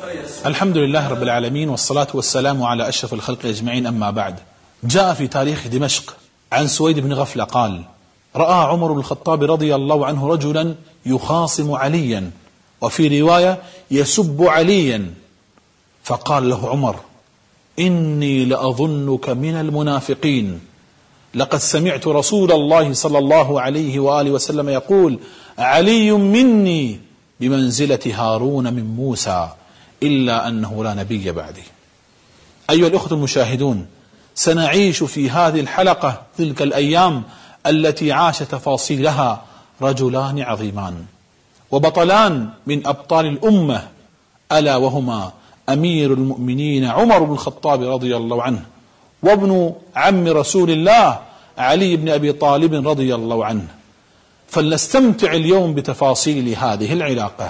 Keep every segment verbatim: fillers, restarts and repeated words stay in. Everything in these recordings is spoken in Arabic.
الحمد لله رب العالمين، والصلاة والسلام على أشرف الخلق أجمعين، أما بعد. جاء في تاريخ دمشق عن سويد بن غفلة قال: رأى عمر بن الخطاب رضي الله عنه رجلا يخاصم عليا، وفي رواية يسب عليا، فقال له عمر: إني لأظنك من المنافقين، لقد سمعت رسول الله صلى الله عليه وآله وسلم يقول: علي مني بمنزلة هارون من موسى، إلا أنه لا نبي بعدي. أيها الأخوة المشاهدون، سنعيش في هذه الحلقة تلك الأيام التي عاش تفاصيلها رجلان عظيمان وبطلان من أبطال الأمة، ألا وهما أمير المؤمنين عمر بن الخطاب رضي الله عنه، وابن عم رسول الله علي بن أبي طالب رضي الله عنه. فلنستمتع اليوم بتفاصيل هذه العلاقة.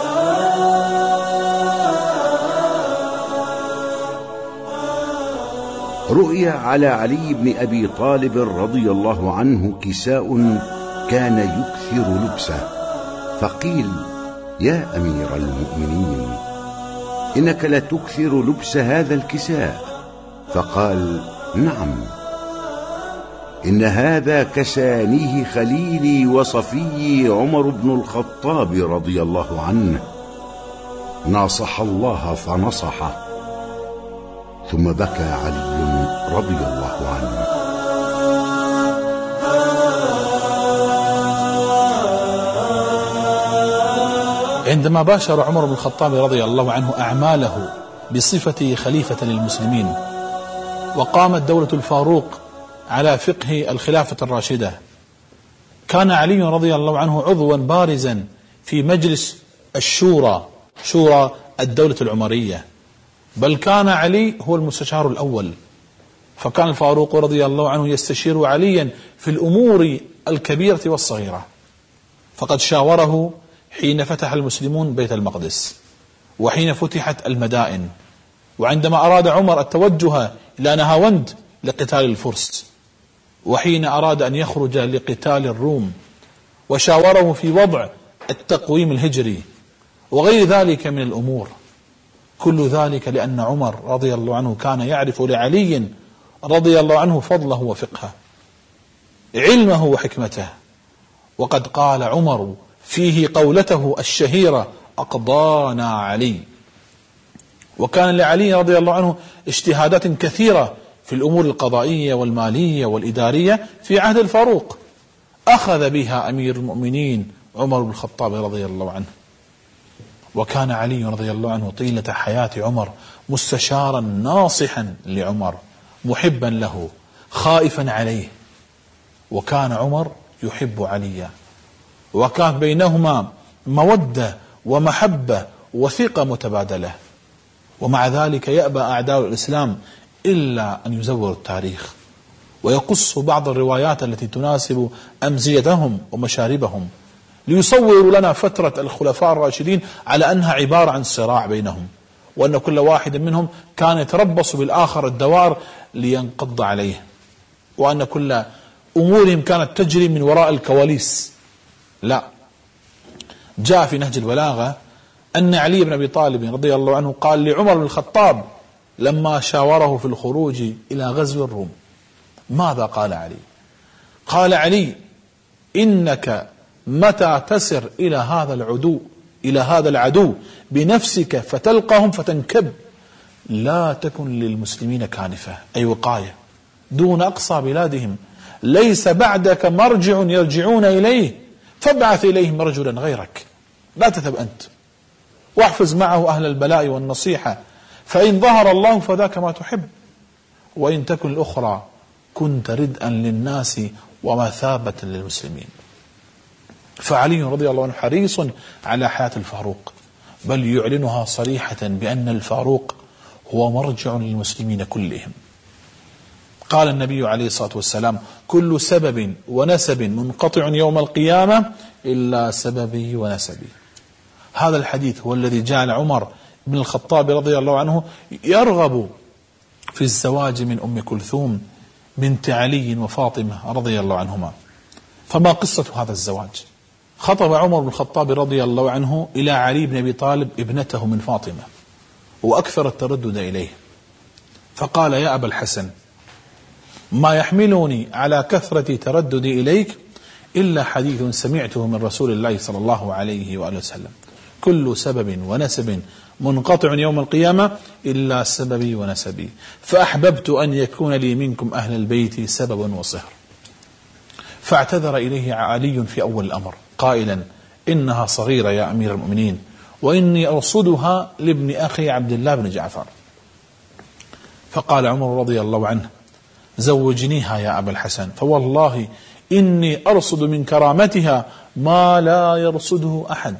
رؤي على علي بن أبي طالب رضي الله عنه كساء كان يكثر لبسه، فقيل: يا أمير المؤمنين، إنك لتكثر لبس هذا الكساء. فقال: نعم، إن هذا كسانيه خليلي وصفيي عمر بن الخطاب رضي الله عنه، ناصح الله فنصحه. ثم بكى علي رضي الله عنه. عندما باشر عمر بن الخطاب رضي الله عنه أعماله بصفته خليفة للمسلمين، وقامت دولة الفاروق على فقه الخلافة الراشدة، كان علي رضي الله عنه عضوا بارزا في مجلس الشورى، شورى الدولة العمرية، بل كان علي هو المستشار الأول. فكان الفاروق رضي الله عنه يستشير عليا في الأمور الكبيرة والصغيرة، فقد شاوره حين فتح المسلمون بيت المقدس، وحين فتحت المدائن، وعندما أراد عمر التوجه إلى نهاوند لقتال الفرس، وحين أراد أن يخرج لقتال الروم، وشاوره في وضع التقويم الهجري وغير ذلك من الأمور. كل ذلك لأن عمر رضي الله عنه كان يعرف لعلي رضي الله عنه فضله وفقهه، علمه وحكمته. وقد قال عمر فيه قولته الشهيرة: أقضانا علي. وكان لعلي رضي الله عنه اجتهادات كثيرة في الأمور القضائية والمالية والإدارية في عهد الفاروق، أخذ بها أمير المؤمنين عمر بن الخطاب رضي الله عنه. وكان علي رضي الله عنه طيلة حياة عمر مستشارا ناصحا لعمر، محبا له، خائفا عليه. وكان عمر يحب عليا، وكان بينهما مودة ومحبة وثقة متبادلة. ومع ذلك يأبى أعداء الإسلام إلا أن يزوروا التاريخ ويقصوا بعض الروايات التي تناسب أمزيتهم ومشاربهم، ليصوروا لنا فترة الخلفاء الراشدين على أنها عبارة عن صراع بينهم، وأن كل واحد منهم كان يتربص بالآخر الدوار لينقض عليه، وأن كل أمورهم كانت تجري من وراء الكواليس. لا، جاء في نهج البلاغة أن علي بن أبي طالب رضي الله عنه قال لعمر بن الخطاب لما شاوره في الخروج إلى غزو الروم: ماذا قال علي؟ قال علي: إنك متى تسر إلى هذا العدو إلى هذا العدو بنفسك فتلقهم فتنكب، لا تكن للمسلمين كانفة، أي وقاية، دون أقصى بلادهم، ليس بعدك مرجع يرجعون إليه، فابعث إليهم رجلا غيرك، لا تذهب أنت، واحفظ معه أهل البلاء والنصيحة، فإن ظهر الله فذاك ما تحب، وإن تكن الأخرى كنت ردءا للناس ومثابة للمسلمين. فعلي رضي الله عنه حريص على حياة الفاروق، بل يعلنها صريحة بأن الفاروق هو مرجع للمسلمين كلهم. قال النبي عليه الصلاة والسلام: كل سبب ونسب منقطع يوم القيامة إلا سببي ونسبي. هذا الحديث هو الذي جعل عمر بن الخطاب رضي الله عنه يرغب في الزواج من أم كلثوم بنت علي وفاطمة رضي الله عنهما. فما قصة هذا الزواج؟ خطب عمر بن الخطاب رضي الله عنه إلى علي بن أبي طالب ابنته من فاطمة، وأكثر التردد إليه، فقال: يا أبا الحسن، ما يحملني على كثرة ترددي إليك إلا حديث سمعته من رسول الله صلى الله عليه وآله وسلم: كل سبب ونسب منقطع يوم القيامة إلا سببي ونسبي، فأحببت أن يكون لي منكم أهل البيت سبب وصهر. فاعتذر إليه علي في أول الأمر قائلا: إنها صغيرة يا أمير المؤمنين، وإني أرصدها لابن أخي عبد الله بن جعفر. فقال عمر رضي الله عنه: زوجنيها يا أبا الحسن، فوالله إني أرصد من كرامتها ما لا يرصده أحد.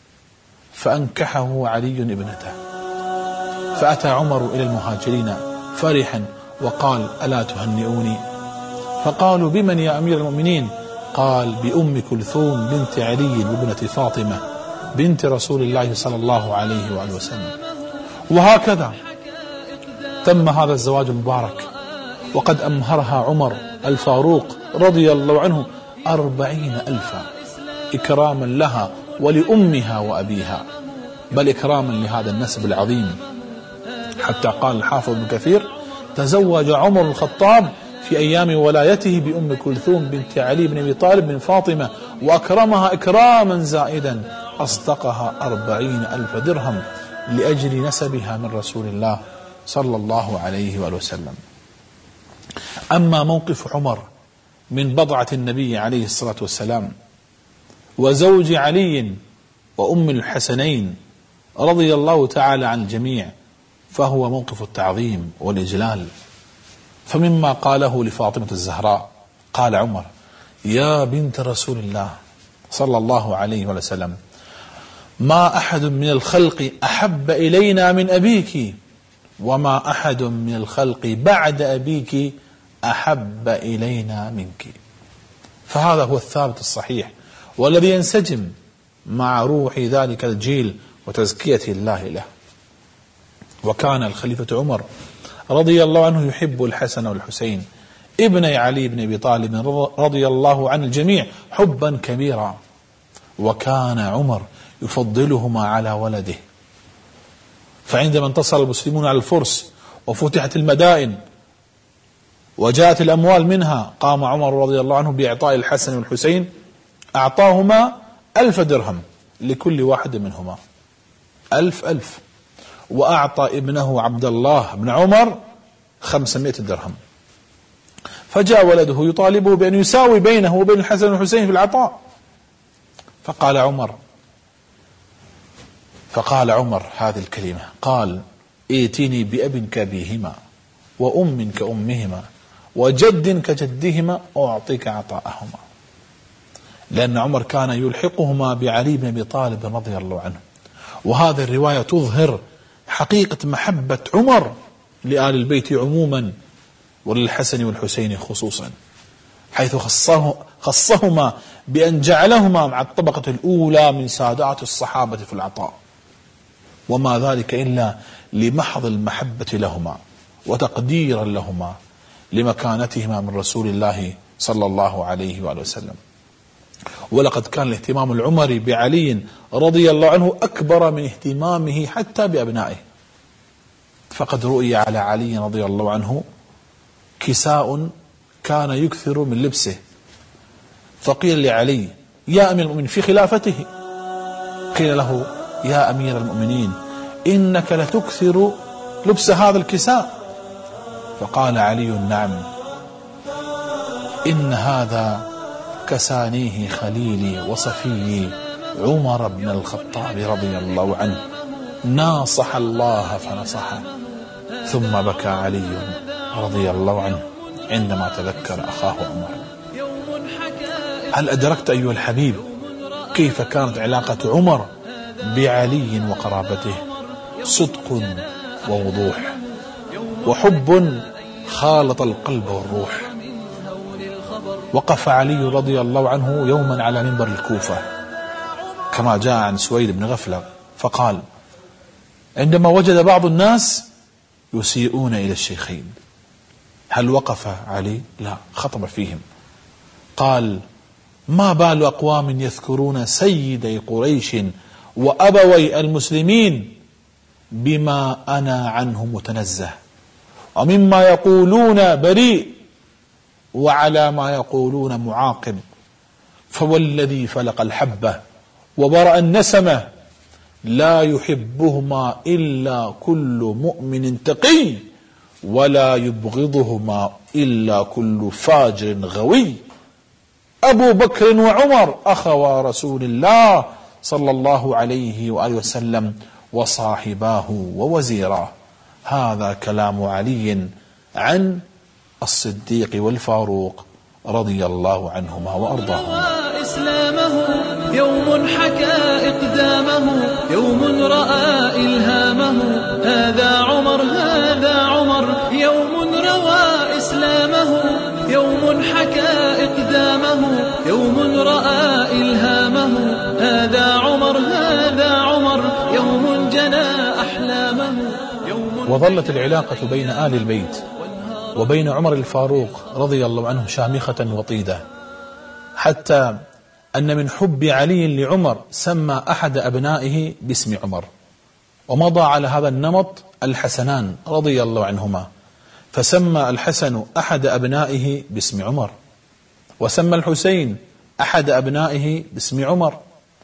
فأنكحه علي ابنته. فأتى عمر إلى المهاجرين فرحا وقال: ألا تهنئوني؟ فقالوا: بمن يا أمير المؤمنين؟ قال: بأم كلثوم بنت علي وابنة فاطمة بنت رسول الله صلى الله عليه وآله وسلم. وهكذا تم هذا الزواج المبارك، وقد أمهرها عمر الفاروق رضي الله عنه أربعين ألفا إكراما لها ولأمها وأبيها، بل إكراما لهذا النسب العظيم، حتى قال الحافظ ابن كثير: تزوج عمر الخطاب في أيام ولايته بأم كلثوم بنت علي بن أبي طالب بن فاطمة، وأكرمها إكراما زائدا، أصدقها أربعين ألف درهم لأجل نسبها من رسول الله صلى الله عليه وآله وسلم. أما موقف عمر من بضعة النبي عليه الصلاة والسلام وزوج علي وأم الحسنين رضي الله تعالى عن الجميع، فهو موقف التعظيم والإجلال. فمما قاله لفاطمة الزهراء قال عمر: يا بنت رسول الله صلى الله عليه وسلم، ما أحد من الخلق أحب إلينا من أبيك، وما أحد من الخلق بعد أبيك أحب إلينا منك. فهذا هو الثابت الصحيح والذي ينسجم مع روح ذلك الجيل وتزكية الله له. وكان الخليفة عمر رضي الله عنه يحب الحسن والحسين ابني علي بن أبي طالب رضي الله عن الجميع حبا كبيرا، وكان عمر يفضلهما على ولده. فعندما انتصر المسلمون على الفرس وفتحت المدائن وجاءت الأموال منها، قام عمر رضي الله عنه بإعطاء الحسن والحسين، أعطاهما ألف درهم لكل واحد منهما، ألف ألف، وأعطى ابنه عبد الله بن عمر خمسمائة درهم. فجاء ولده يطالبه بأن يساوي بينه وبين الحسن والحسين في العطاء، فقال عمر فقال عمر هذه الكلمة، قال: ائتني بأب كأبيهما وأم كأمهما وجد كجدهما أعطيك عطاءهما. لأن عمر كان يلحقهما بعلي بن أبي طالب رضي الله عنه. وهذه الرواية تظهر حقيقة محبة عمر لآل البيت عموما وللحسن والحسين خصوصا، حيث خصه خصهما بأن جعلهما مع الطبقة الأولى من سادات الصحابة في العطاء، وما ذلك إلا لمحض المحبة لهما وتقديرا لهما لمكانتهما من رسول الله صلى الله عليه وآله وسلم. ولقد كان الاهتمام العمري بعلي رضي الله عنه أكبر من اهتمامه حتى بأبنائه. فقد رؤي على علي رضي الله عنه كساء كان يكثر من لبسه، فقيل لعلي: يا أمير المؤمنين، في خلافته قيل له: يا أمير المؤمنين، إنك لتكثر لبس هذا الكساء. فقال علي: نعم، إن هذا كسانيه خليلي وصفيي عمر بن الخطاب رضي الله عنه، ناصح الله فنصحه. ثم بكى علي رضي الله عنه عندما تذكر أخاه عمر. هل أدركت أيها الحبيب كيف كانت علاقة عمر بعلي وقرابته؟ صدق ووضوح وحب خالط القلب والروح. وقف علي رضي الله عنه يوما على منبر الكوفة كما جاء عن سويد بن غفلة، فقال عندما وجد بعض الناس يسيئون إلى الشيخين: هل وقف علي؟ لا، خطب فيهم. قال: ما بال أقوام يذكرون سيدي قريش وأبوي المسلمين بما أنا عنه متنزه، ومما يقولون بريء، وعلى ما يقولون معاقب. فوالذي فلق الحبة وبرأ النسمة لا يحبهما إلا كل مؤمن تقي، ولا يبغضهما إلا كل فاجر غوي. أبو بكر وعمر أخوا رسول الله صلى الله عليه وآله وسلم وصاحباه ووزيراه. هذا كلام علي عن الصديق والفاروق رضي الله عنهما وأرضاهما. إسلامه يوم حكى إقدامه، يوم رأى إلهامه، هذا عمر هذا عمر. يوم روى إسلامه، يوم حكى إقدامه، يوم رأى إلهامه، هذا عمر هذا عمر. يوم جنى أحلامه، يوم. وظلت العلاقة بين آل البيت وبين عمر الفاروق رضي الله عنه شامخة وطيدة، حتى أن من حب علي لعمر سمى أحد أبنائه باسم عمر، ومضى على هذا النمط الحسنان رضي الله عنهما، فسمى الحسن أحد أبنائه باسم عمر، وسمى الحسين أحد أبنائه باسم عمر.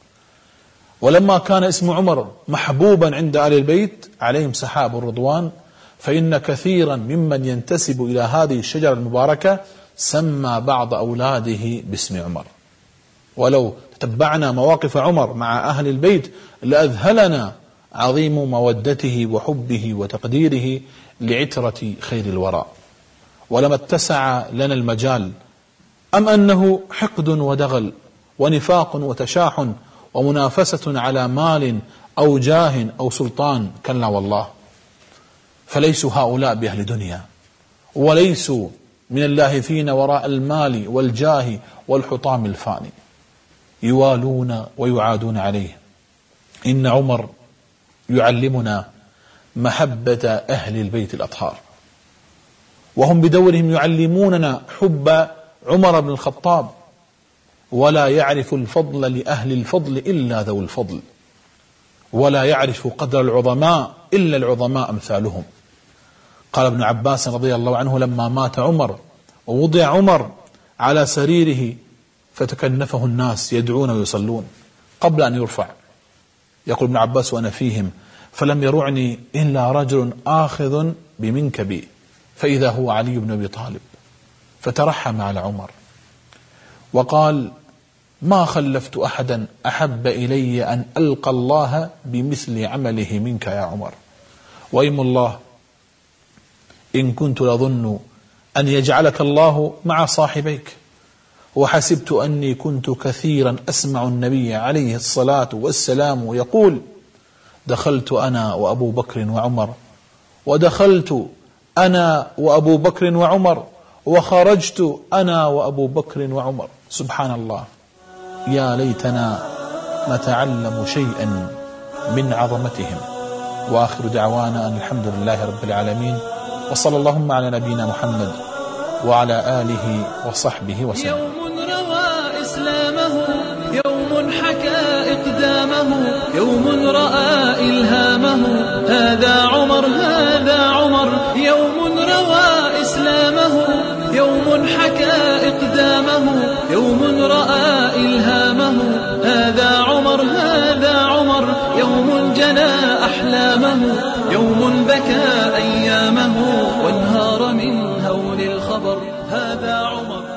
ولما كان اسم عمر محبوبا عند آل البيت عليهم سحاب الرضوان، فإن كثيرا ممن ينتسب إلى هذه الشجرة المباركة سمى بعض أولاده باسم عمر. ولو تتبعنا مواقف عمر مع أهل البيت لأذهلنا عظيم مودته وحبه وتقديره لعترة خير الوراء، ولما اتسع لنا المجال. أم أنه حقد ودغل ونفاق وتشاح ومنافسة على مال أو جاه أو سلطان؟ كلا والله، فليسوا هؤلاء بأهل دنيا، وليسوا من اللاهثين وراء المال والجاه والحطام الفاني، يوالون ويعادون عليه. إن عمر يعلمنا محبة أهل البيت الأطهار، وهم بدورهم يعلموننا حب عمر بن الخطاب. ولا يعرف الفضل لأهل الفضل إلا ذو الفضل، ولا يعرف قدر العظماء إلا العظماء أمثالهم. قال ابن عباس رضي الله عنه لما مات عمر ووضع عمر على سريره فتكنفه الناس يدعون ويصلون قبل أن يرفع، يقول ابن عباس وأنا فيهم: فلم يرعني إلا رجل آخذ بمنكبي فإذا هو علي بن أبي طالب، فترحم على عمر وقال: ما خلفت أحدا أحب إلي أن ألقى الله بمثل عمله منك يا عمر، وإيم الله إن كنت لظن أن يجعلك الله مع صاحبيك، وحسبت أني كنت كثيرا أسمع النبي عليه الصلاة والسلام يقول: دخلت أنا وأبو بكر وعمر، ودخلت أنا وأبو بكر وعمر، وخرجت أنا وأبو بكر وعمر. سبحان الله، يا ليتنا نتعلم شيئا من عظمتهم. وآخر دعوانا أن الحمد لله رب العالمين، وصلى اللهم على نبينا محمد وعلى آله وصحبه وسلم. يوم روى إسلامه، يوم حكى إقدامه، يوم رأى إلهامه، هذا عمر هذا عمر. يوم روى إسلامه، يوم حكى إقدامه، يوم رأى إلهامه، هذا عمر هذا عمر. يوم جنى أحلامه، يوم بكى أيامه، وانهار من هول الخبر، هذا عمر.